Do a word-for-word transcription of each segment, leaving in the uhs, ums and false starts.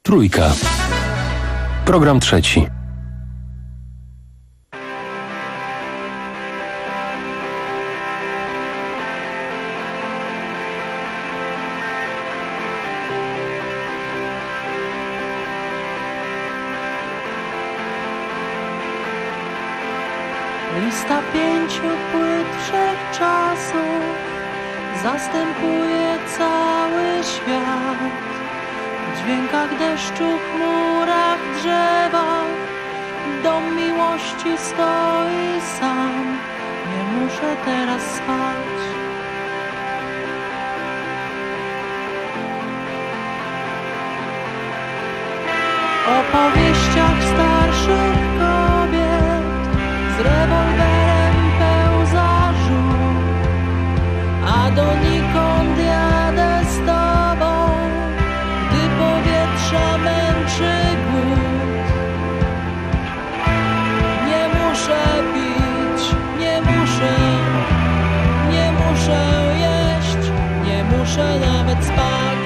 Trójka. Program trzeci. Lista pięciu płyt wszechczasów zastępuje cały świat. W dźwiękach deszczu, chmurach, drzewach dom miłości stoi sam. Nie muszę teraz spać. Opowieściach starszych kobiet z rewolwerem pełzażu, a donikąd jadę z tobą, gdy powietrza męczy głód. Nie muszę pić, nie muszę, nie muszę jeść, nie muszę nawet spać.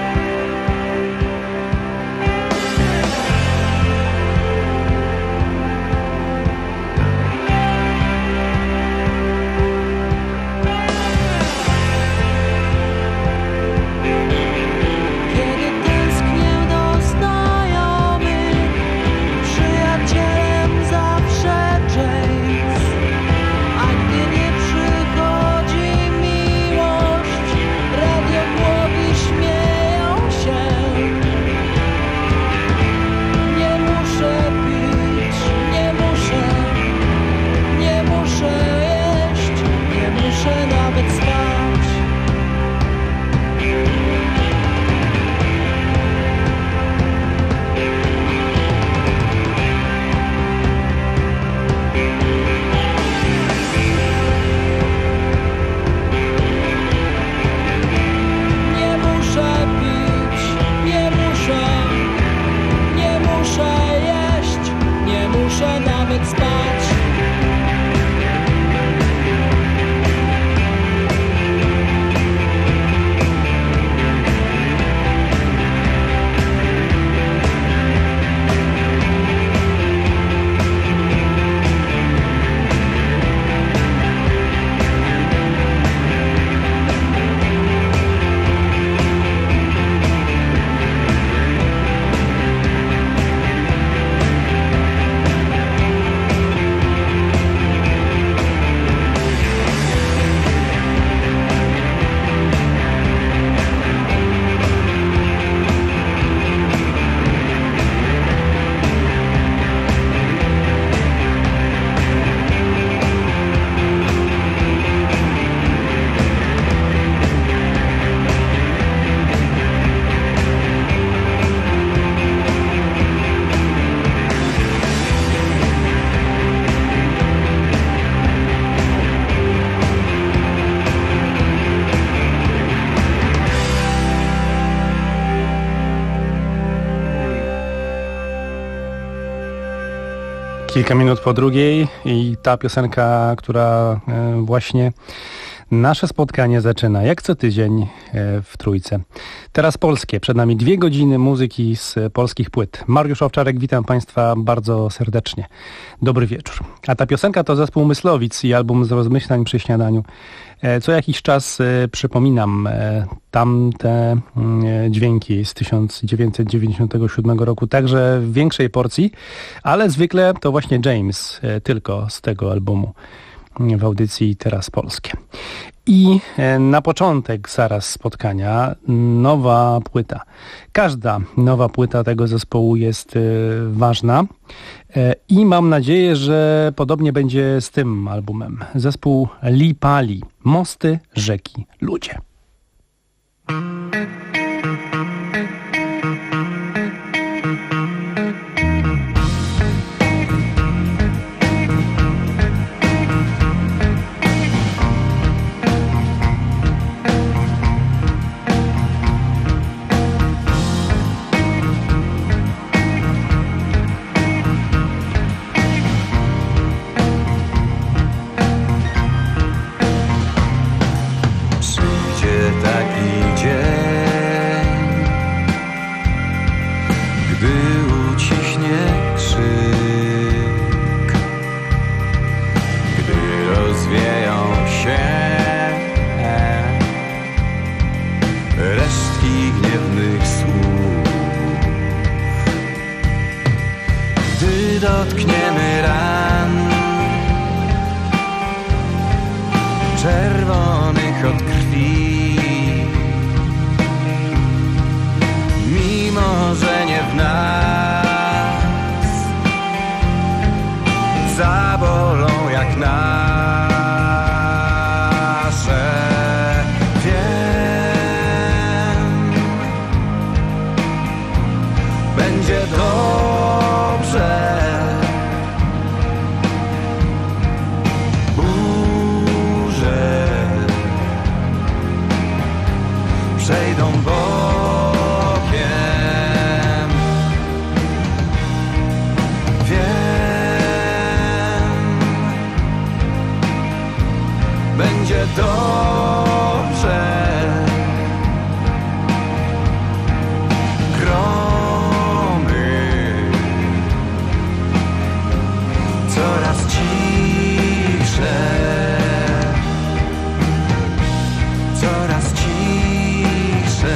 Kilka minut po drugiej i ta piosenka, która właśnie nasze spotkanie zaczyna, jak co tydzień w Trójce. Teraz polskie, przed nami dwie godziny muzyki z polskich płyt. Mariusz Owczarek, witam Państwa bardzo serdecznie. Dobry wieczór. A ta piosenka to zespół Myslowic i album z rozmyślań przy śniadaniu. Co jakiś czas przypominam tamte dźwięki z tysiąc dziewięćset dziewięćdziesiątego siódmego roku, także w większej porcji, ale zwykle to właśnie James tylko z tego albumu w audycji Teraz Polskie. I na początek zaraz spotkania nowa płyta. Każda nowa płyta tego zespołu jest ważna i mam nadzieję, że podobnie będzie z tym albumem. Zespół Li Pali. Mosty, rzeki, ludzie. Taki dzień dotkniemy ran czerwonych od krwi, mimo że nie w nas, zabolą jak nasze. Wiem, będzie dobrze. Burze przejdą bokiem. Wiem, będzie dobrze. Gromy coraz cisze, coraz cisze.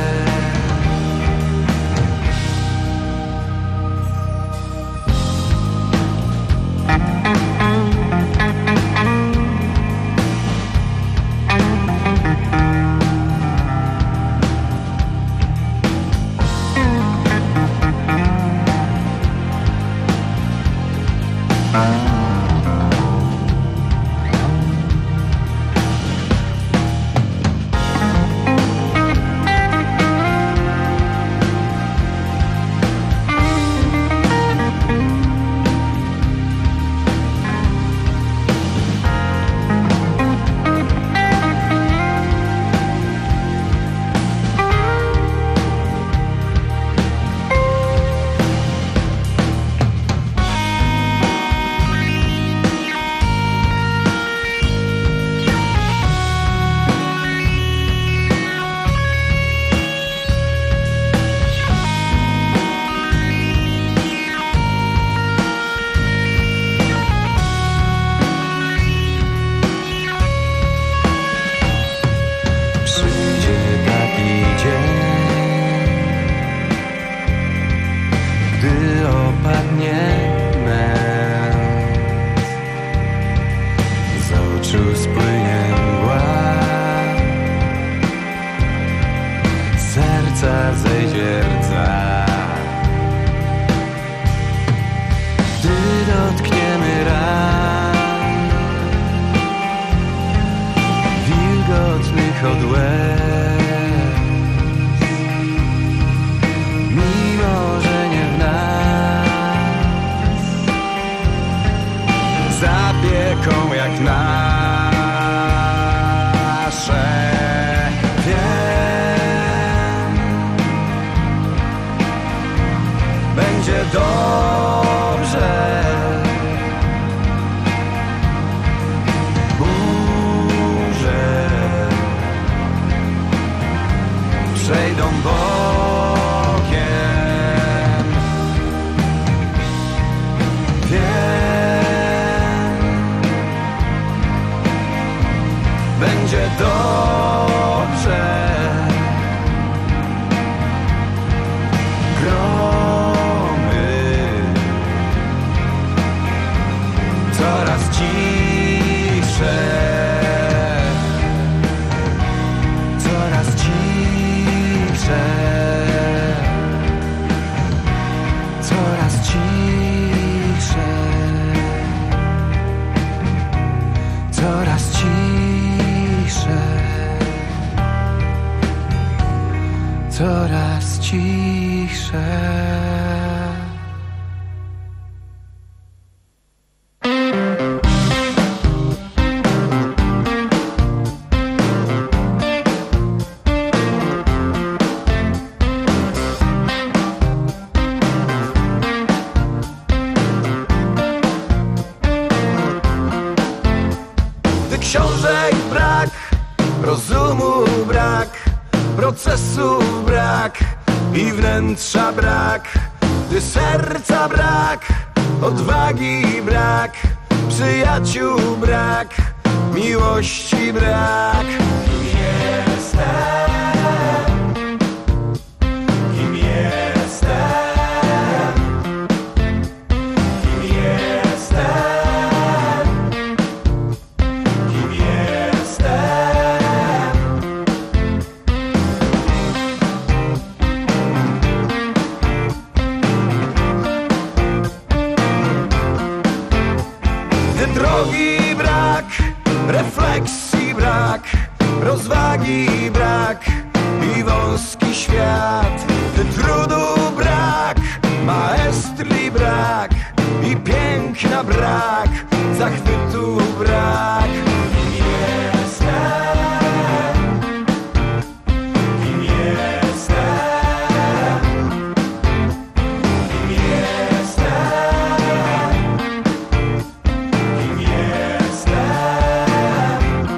Przyjdzie taki dzień, gdy opadnie męt, z oczu spłynie mgła, z serca zejdzie rdza. Gdy dotkniemy ran wilgotnych od łez, mimo że nie w nas, zapieką jak nasze. Wiem, będzie dobrze. Burze przejdą bokiem. Wiem, będzie dobrze. Gromy coraz cisze, coraz cisze, coraz cisze, coraz cisze, coraz cisze. Gdy książek brak, rozumu brak, procesu brak i wnętrza brak, gdy serca brak, odwagi brak, przyjaciół brak, miłości brak. Kim jestem? Kim jestem? Kim drogi brak, refleksji brak, rozwagi brak i wąski świat. Trudu brak, maestrii brak i piękna brak, zachwytu brak. Kim jestem? Kim jestem? Kim jestem? Kim jestem?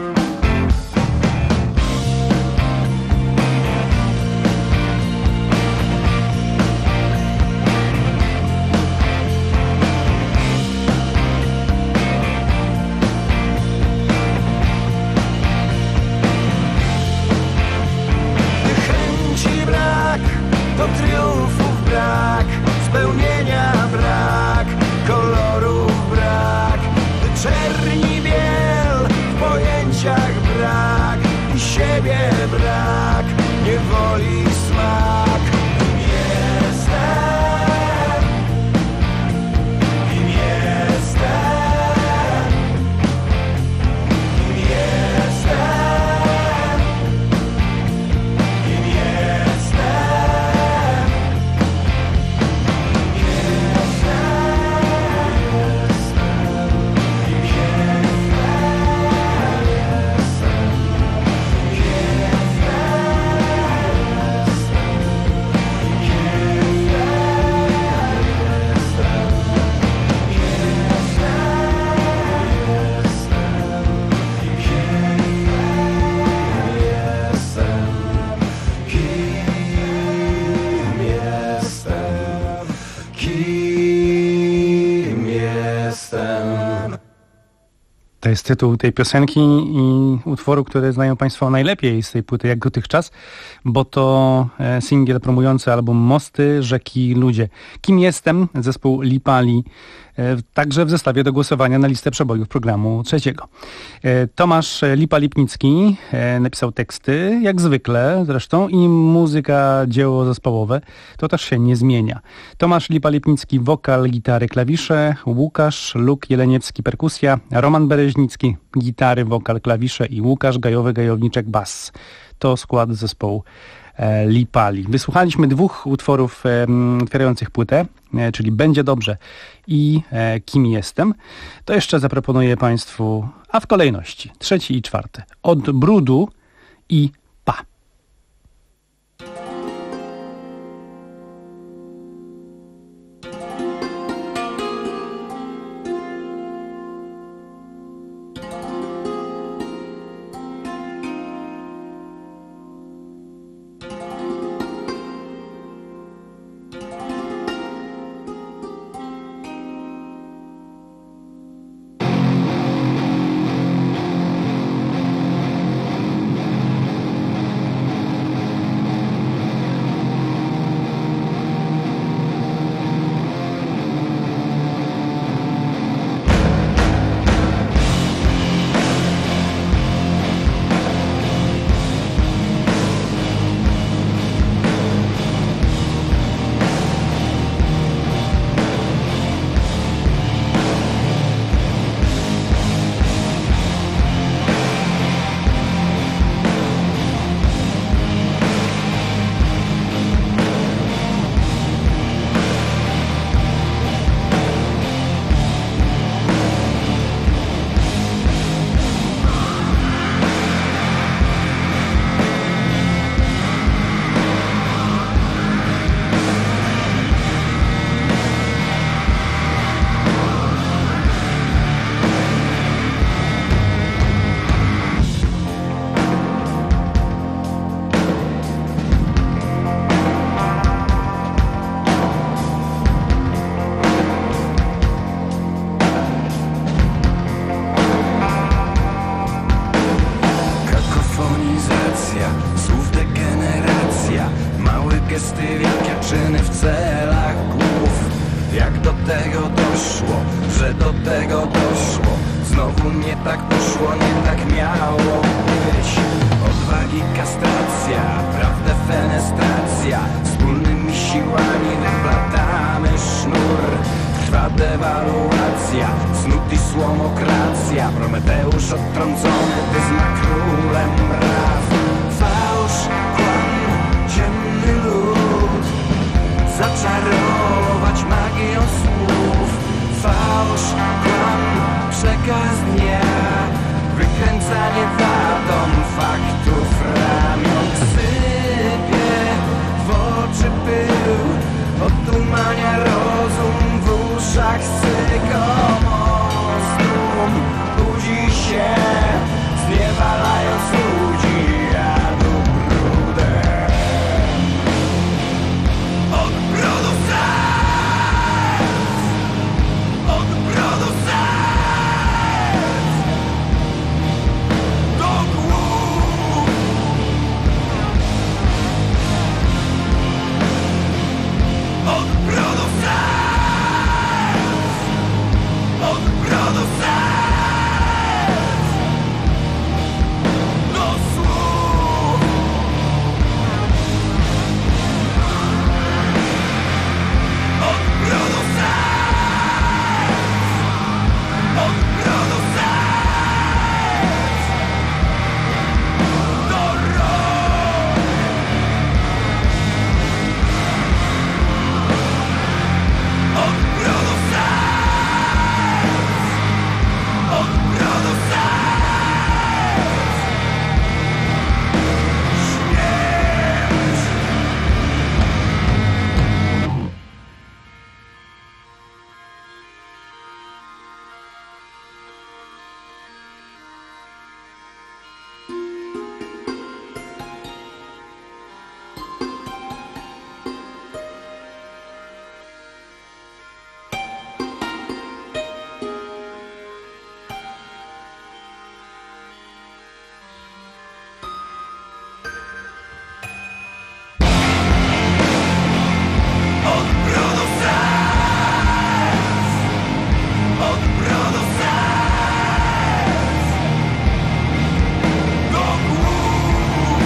To triumfów brak, spełnienia brak, kolorów brak, czerni biel, w pojęciach brak i siebie brak, niewoli smak. Kim jestem? Kim jestem? Kim jestem? Kim jestem? To jest tytuł tej piosenki i utworu, który znają Państwo najlepiej z tej płyty jak dotychczas, bo to singiel promujący album Mosty, Rzeki, Ludzie. Kim jestem? Zespół Lipali, także w zestawie do głosowania na listę przebojów programu trzeciego. Tomasz Lipa-Lipnicki napisał teksty, jak zwykle zresztą, i muzyka, dzieło zespołowe, to też się nie zmienia. Tomasz Lipa-Lipnicki, wokal, gitary, klawisze, Łukasz Luk-Jeleniewski, perkusja, Roman Bereźnicki, gitary, wokal, klawisze i Łukasz Gajowy-Gajowniczek, bas. To skład zespołu Lipali. Wysłuchaliśmy dwóch utworów otwierających płytę, czyli Będzie Dobrze i Kim Jestem. To jeszcze zaproponuję Państwu, a w kolejności trzeci i czwarty. Od brudu i pa. gesty, wielkie czyny w celach głów. Jak do tego doszło, że do tego doszło? Znowu nie tak poszło, nie tak miało być. Odwagi kastracja, prawdę fenestracja. Wspólnymi siłami wyplatamy sznur. Trwa dewaluacja, snut i złomokracja, Prometeusz odtrącony, wyzna królem raz. Fałsz, kłam, ciemny lud, zaczarować magią słów. Fałsz, kłam, przekaz dnia, wykręcanie wadą faktów ramion. Sypie w oczy pył, odumania rozum w uszach sykomostrum. Budzi się, zniewalając ludzi jadu brudem. Od brodu serc, od brodu serc do głów. Od brodu serc, od brodu serc do słów. Od brodu serc, od brodu serc do rąk. Od brodu serc, od brodu serc śmierć. Od brodu serc, od brodu serc do głów.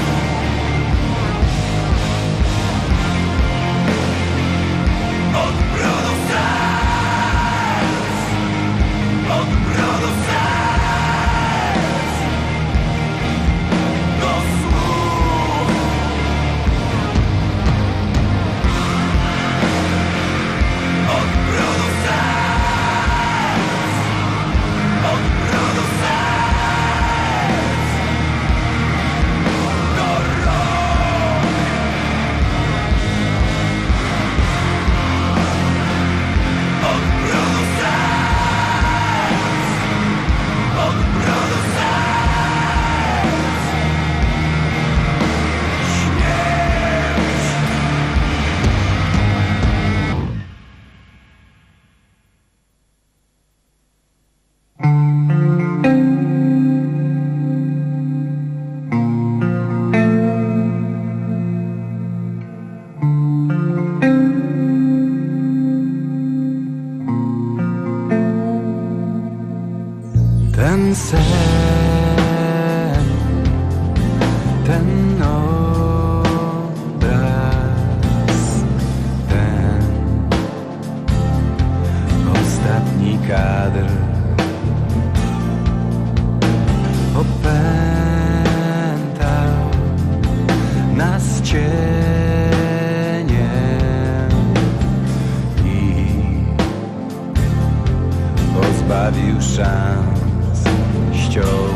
Od brodu serc, od brodu serc do słów. Od brodu serc, od brodu serc do rąk. Od brodu serc, od brodu serc śmierć. Ten sen, ten obraz, ten ostatni kadr opętał nas cieniem i pozbawił szans. Ściął.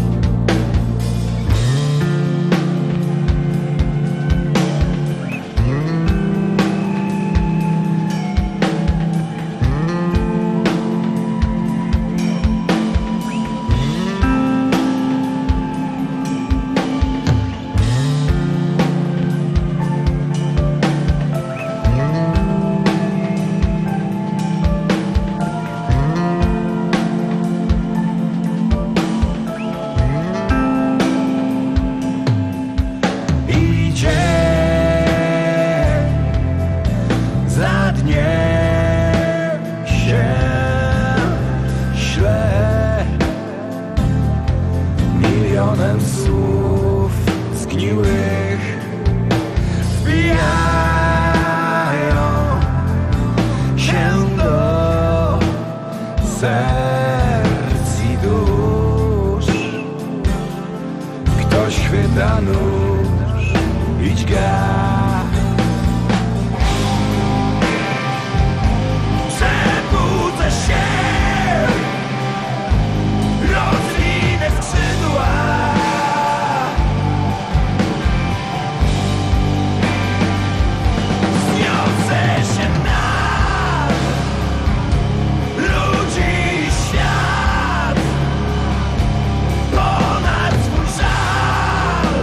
milionem słów zgniłych wbijają się do serc. rozchwyta nóż i dźga. Przebudzę się, rozwinę skrzydła, wzniosę się nad ludzi i świat, ponad swój żal.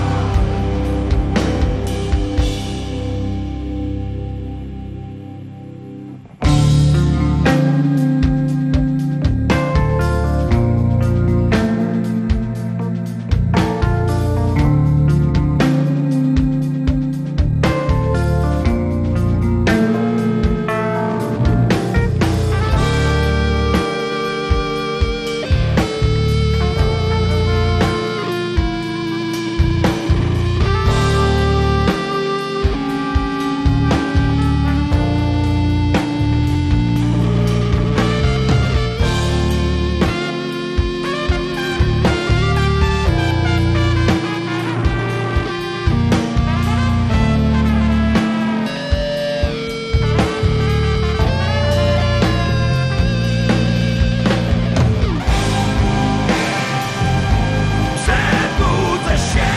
Przebudzę się,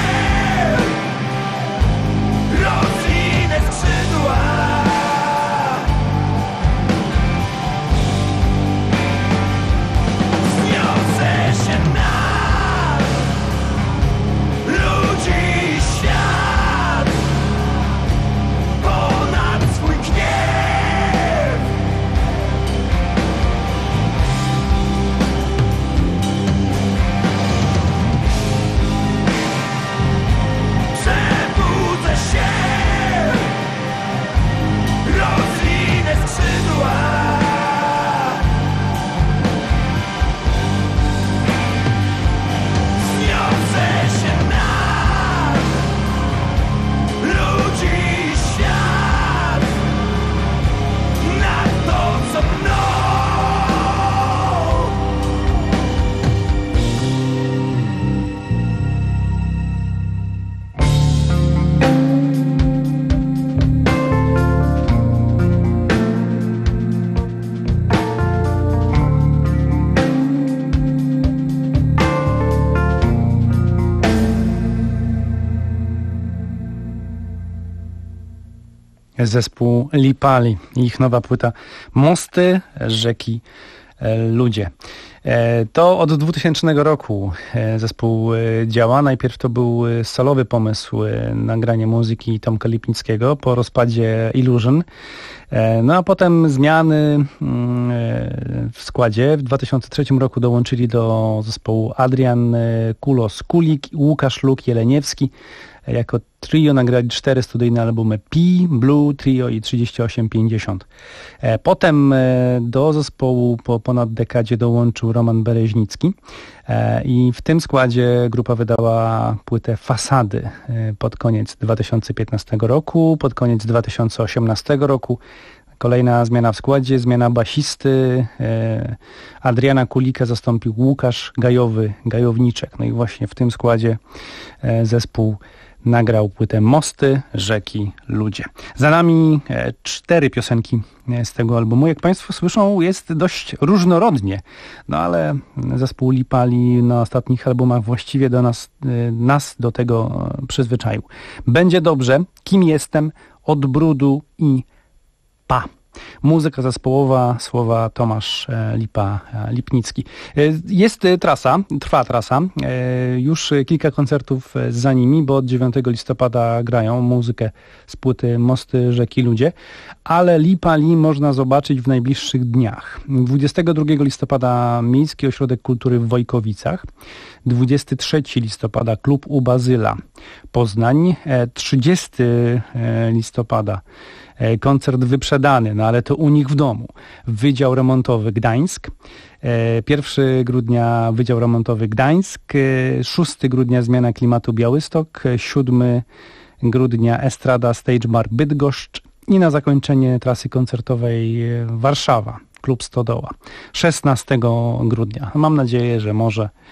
rozwinę skrzydła, wzniosę się nad ludzi i świat, ponad swój gniew. Przebudzę się, rozwinę skrzydła, wzniosę się nad ludzi i świat, nad to, co mną. Zespół Lipali i ich nowa płyta Mosty, rzeki, e, ludzie. E, to od dwutysięcznego roku e, zespół e, działa. Najpierw to był e, solowy pomysł e, nagranie muzyki Tomka Lipnickiego po rozpadzie Illusion. E, no a potem zmiany mm, e, w składzie. W dwa tysiące trzecim roku dołączyli do zespołu Adrian e, Kulos-Kulik, Łukasz Luk-Jeleniewski. Jako trio nagrali cztery studyjne albumy P, Blue, Trio i trzydzieści osiem pięćdziesiąt. Potem do zespołu po ponad dekadzie dołączył Roman Bereźnicki i w tym składzie grupa wydała płytę Fasady pod koniec dwa tysiące piętnastego roku, pod koniec dwa tysiące osiemnastego roku. Kolejna zmiana w składzie, zmiana basisty. Adriana Kulika zastąpił Łukasz Gajowy, Gajowniczek. No i właśnie w tym składzie zespół nagrał płytę Mosty, rzeki, ludzie. Za nami e, cztery piosenki z tego albumu. Jak Państwo słyszą, jest dość różnorodnie. No ale zespół Lipali na ostatnich albumach właściwie do nas, e, nas do tego przyzwyczaił. Będzie dobrze, Kim jestem, Od brudu i Pa. Muzyka zespołowa, słowa Tomasz Lipa, Lipnicki. Jest trasa, trwa trasa, już kilka koncertów za nimi, bo od dziewiątego listopada grają muzykę z płyty Mosty, rzeki, ludzie, ale Lipali można zobaczyć w najbliższych dniach. dwudziestego drugiego listopada Miejski Ośrodek Kultury w Wojkowicach, dwudziestego trzeciego listopada Klub u Bazyla Poznań, trzydziestego listopada koncert wyprzedany, no ale to u nich w domu. Wydział Remontowy Gdańsk. pierwszego grudnia Wydział Remontowy Gdańsk. szóstego grudnia Zmiana Klimatu Białystok. siódmego grudnia Estrada Stage Bar Bydgoszcz. I na zakończenie trasy koncertowej Warszawa. Klub Stodoła. szesnastego grudnia. Mam nadzieję, że może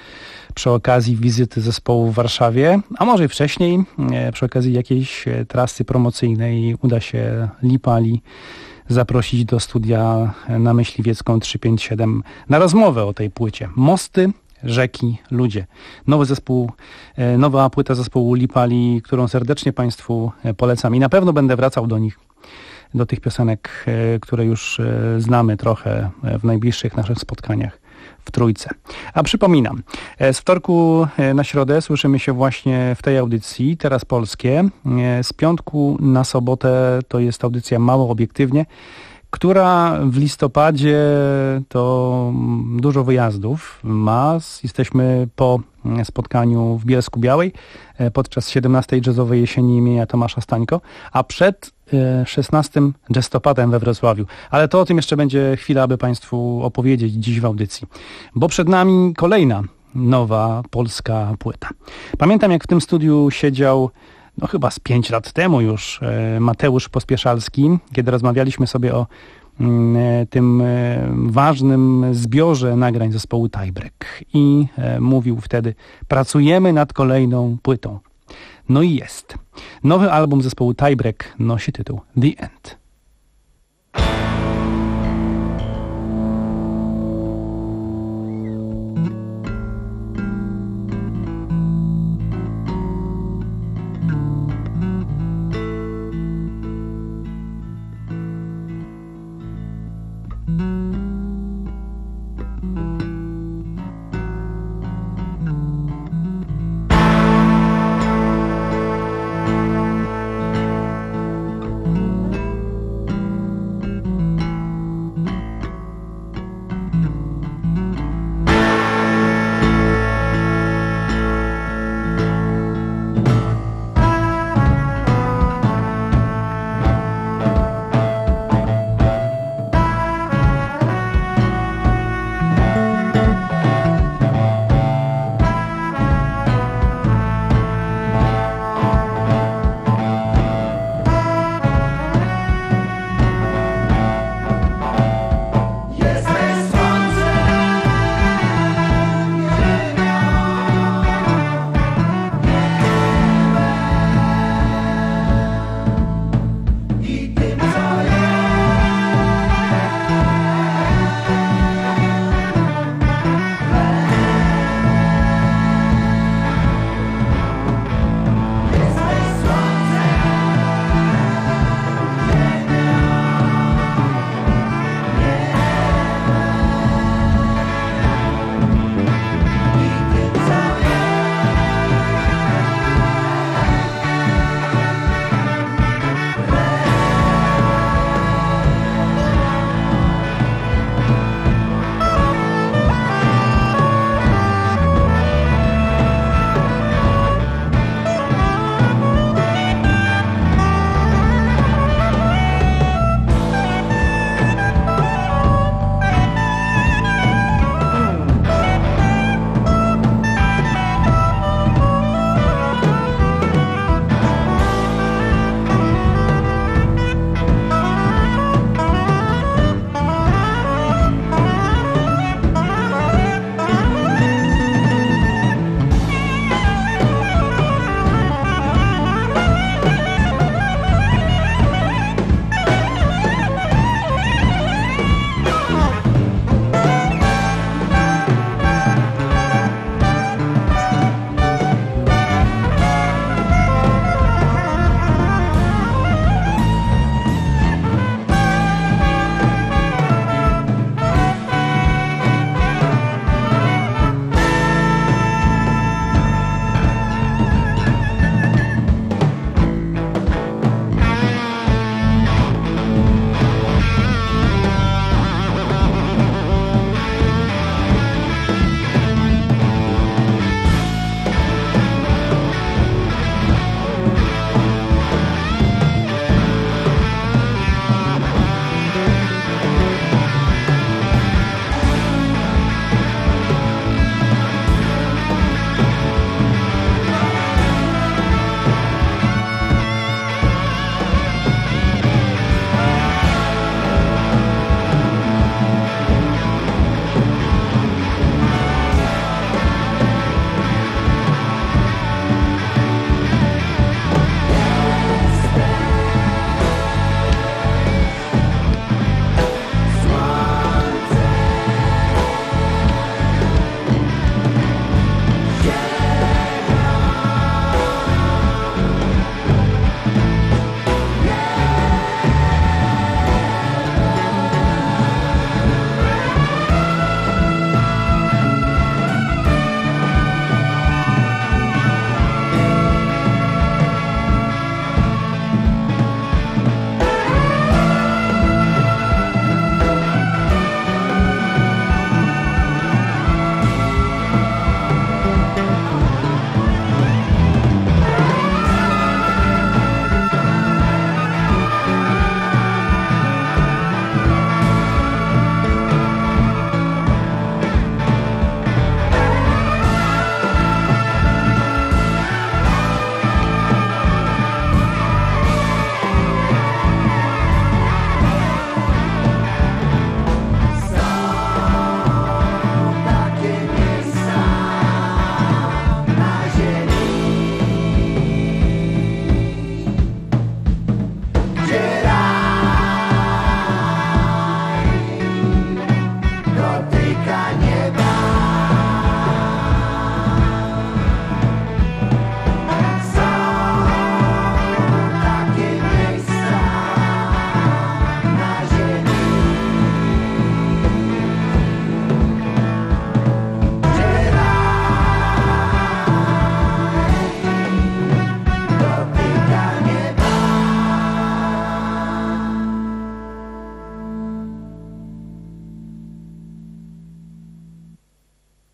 przy okazji wizyty zespołu w Warszawie, a może i wcześniej, przy okazji jakiejś trasy promocyjnej uda się Lipali zaprosić do studia na Myśliwiecką trzysta pięćdziesiąt siedem na rozmowę o tej płycie. Mosty, rzeki, ludzie. Nowy zespół, nowa płyta zespołu Lipali, którą serdecznie Państwu polecam i na pewno będę wracał do nich, do tych piosenek, które już znamy trochę w najbliższych naszych spotkaniach w Trójce. A przypominam, z wtorku na środę słyszymy się właśnie w tej audycji, Teraz Polskie. Z piątku na sobotę to jest audycja Mało Obiektywnie, która w listopadzie to dużo wyjazdów ma. Jesteśmy po spotkaniu w Bielsku Białej podczas siedemnastej jazzowej jesieni imienia Tomasza Stańko, a przed szesnastym jazzopadem we Wrocławiu. Ale to o tym jeszcze będzie chwila, aby Państwu opowiedzieć dziś w audycji. Bo przed nami kolejna nowa polska płyta. Pamiętam, jak w tym studiu siedział no chyba z pięć lat temu już Mateusz Pospieszalski, kiedy rozmawialiśmy sobie o tym ważnym zbiorze nagrań zespołu Tiebreak i mówił wtedy: pracujemy nad kolejną płytą. No i jest. Nowy album zespołu Tiebreak nosi tytuł The End.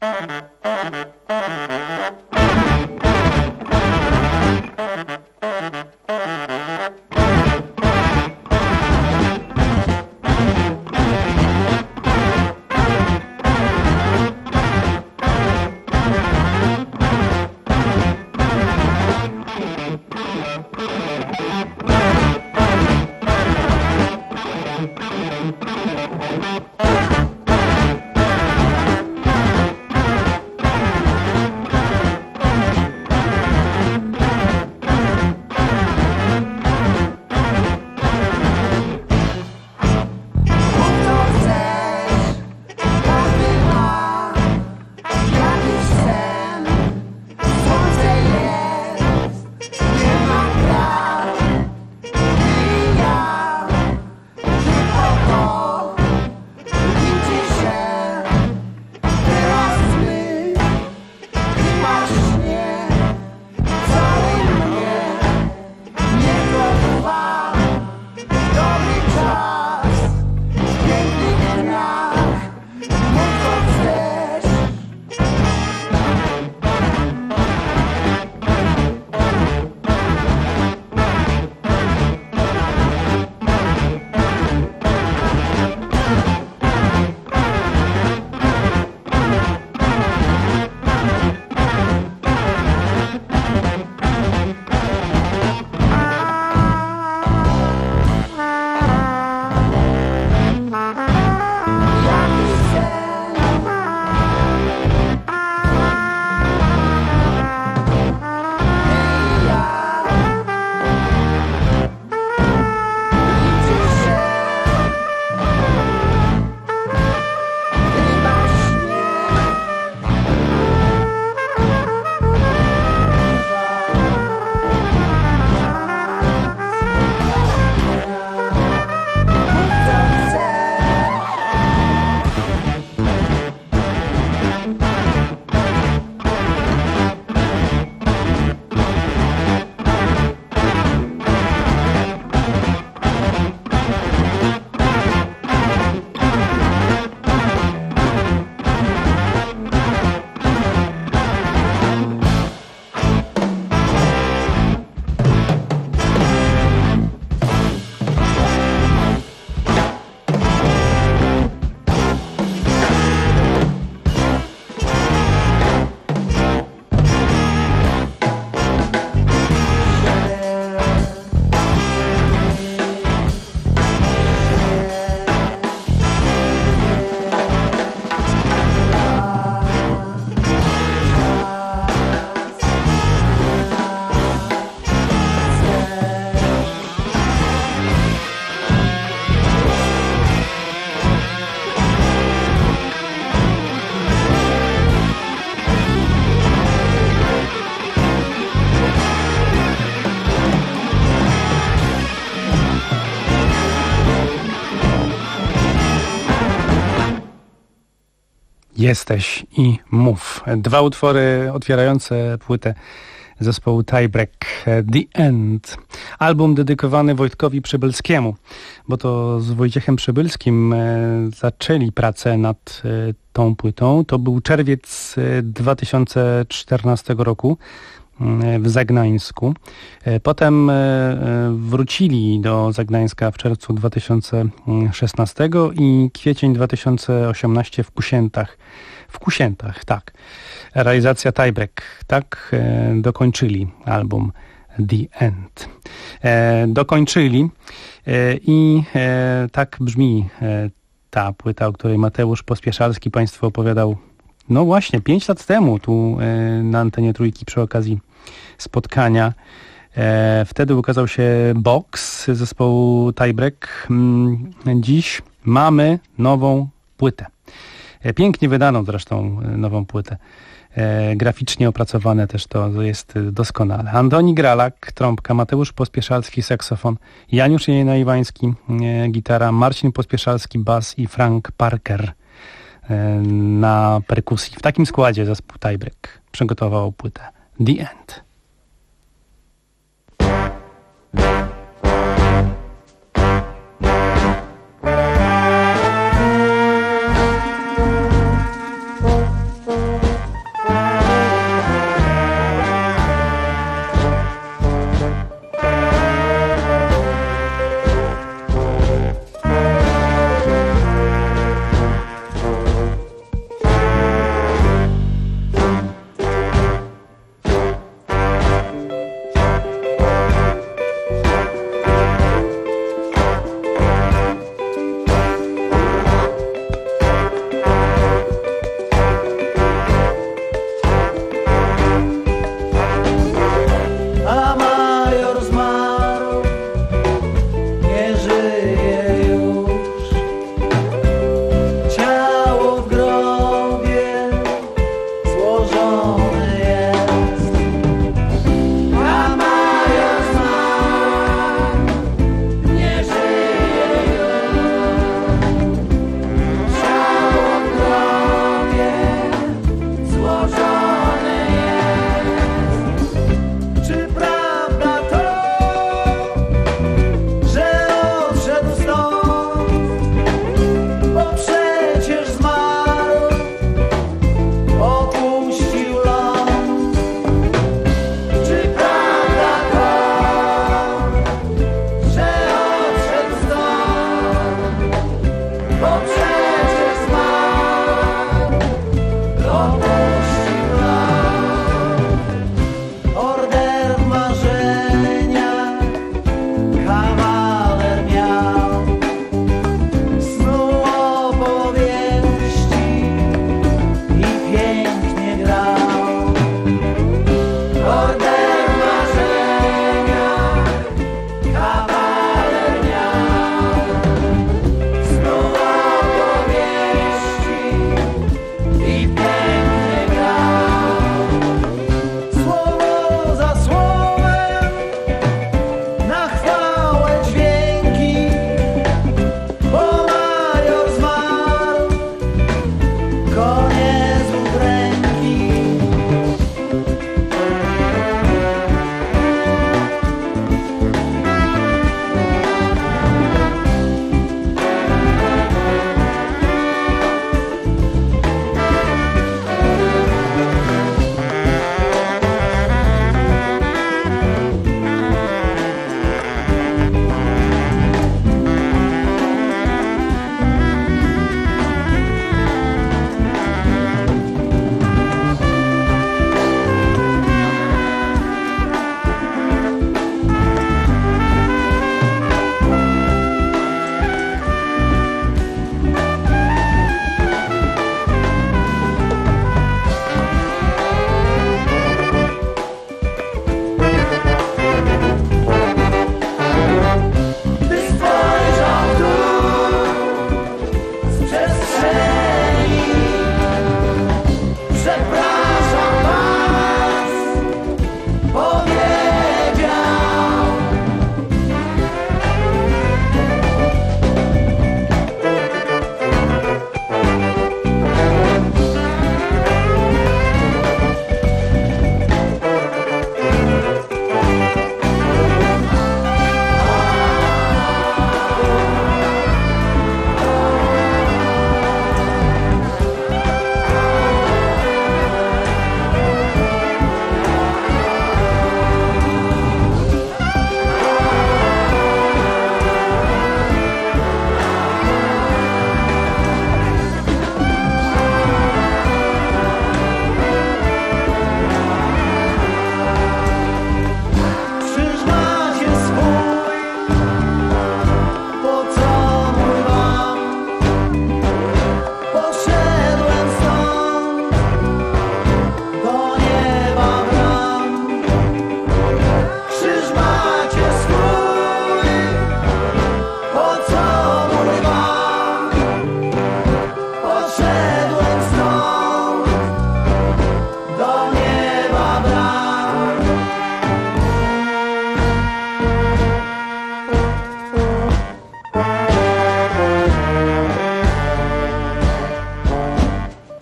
Jesteś i mów. Dwa utwory otwierające płytę zespołu Tiebreak, The End. Album dedykowany Wojtkowi Przybylskiemu, bo to z Wojciechem Przybylskim zaczęli pracę nad tą płytą. To był czerwiec dwa tysiące czternastego roku w Zagnańsku. Potem wrócili do Zagnańska w czerwcu dwa tysiące szesnastego i kwiecień dwa tysiące osiemnastego w Kusiętach. W Kusiętach, tak. Realizacja Tiebreak, tak dokończyli album The End. Dokończyli i tak brzmi ta płyta, o której Mateusz Pospieszalski Państwu opowiadał no właśnie, pięć lat temu tu e, na antenie Trójki przy okazji spotkania. E, wtedy ukazał się Box zespołu Tiebreak. Mm, dziś mamy nową płytę. E, pięknie wydaną zresztą e, nową płytę. E, graficznie opracowane też to jest doskonale. Antoni Gralak, trąbka, Mateusz Pospieszalski, saksofon, Janiusz Jejna-Iwański, e, gitara, Marcin Pospieszalski, bas i Frank Parker na perkusji. W takim składzie zespół Tiebreak przygotował płytę The End.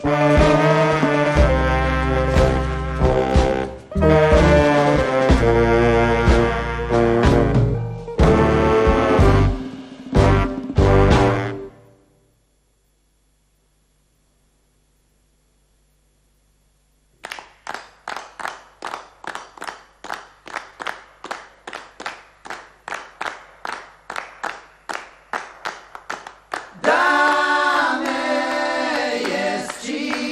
Dane jest ci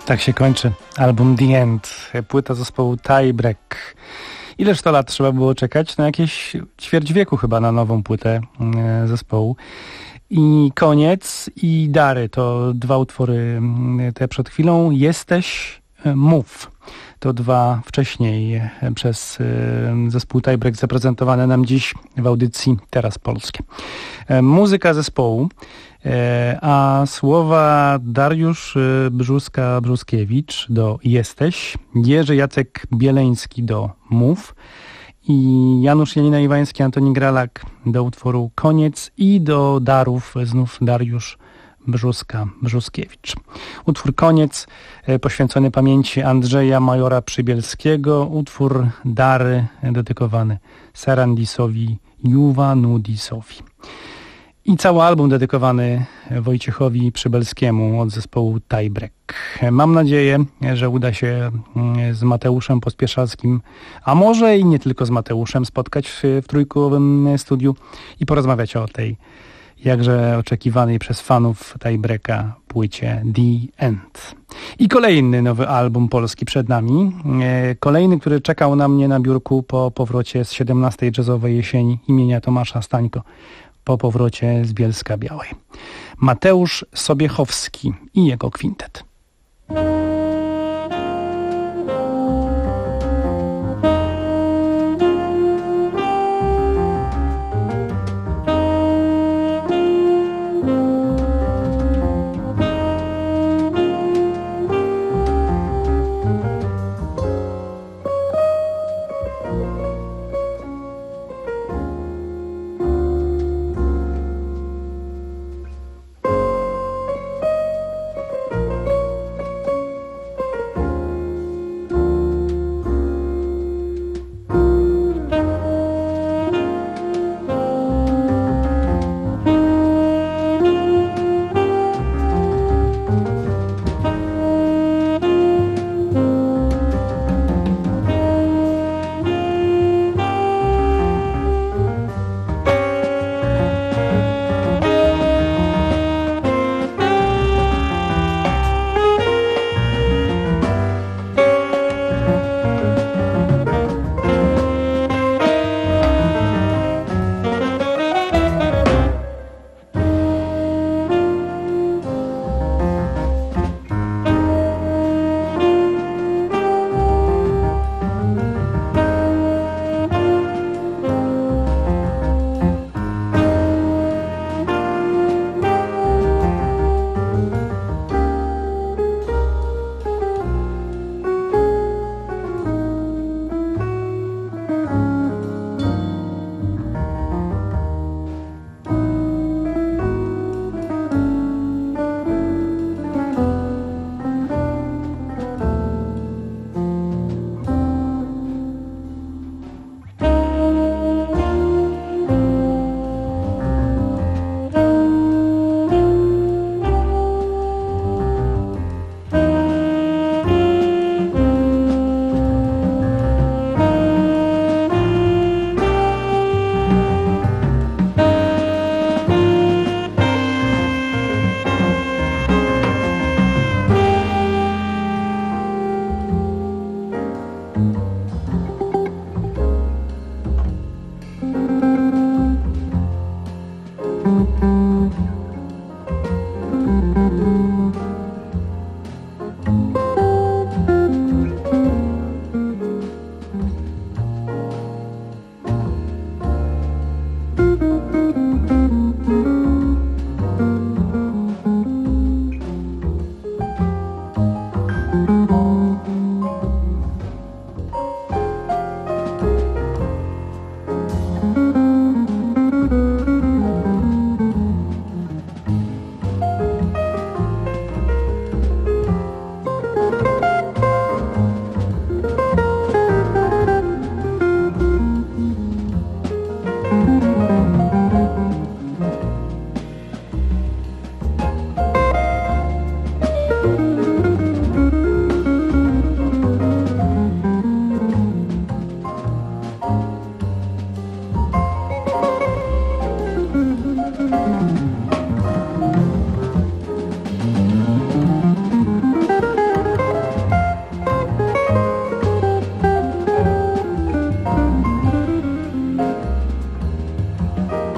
Tak się kończy album The End, płyta zespołu Tiebreak. Ileż to lat trzeba było czekać? Na jakieś ćwierć wieku chyba na nową płytę zespołu. I Koniec i Dary to dwa utwory te przed chwilą. Jesteś, Mów. To dwa wcześniej przez zespół Tiebreak zaprezentowane nam dziś w audycji Teraz Polskie. Muzyka zespołu, a słowa Dariusz Brzuska-Brzuskiewicz do Jesteś, Jerzy Jacek Bieleński do Mów i Janusz Janina Iwański, Antoni Gralak do utworu Koniec i do Darów znów Dariusz Brzuska-Brzuskiewicz. Utwór Koniec poświęcony pamięci Andrzeja Majora Przybielskiego, utwór Dary dedykowany Sarandisowi Juwanudisowi. I cały album dedykowany Wojciechowi Przybelskiemu od zespołu Tiebreak. Mam nadzieję, że uda się z Mateuszem Pospieszalskim, a może i nie tylko z Mateuszem, spotkać w trójkowym studiu i porozmawiać o tej jakże oczekiwanej przez fanów Tiebreaka płycie The End. I kolejny nowy album polski przed nami. Kolejny, który czekał na mnie na biurku po powrocie z siedemnastej jazzowej jesieni imienia Tomasza Stańko. Po powrocie z Bielska Białej. Mateusz Sobiechowski i jego kwintet.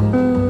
Thank you.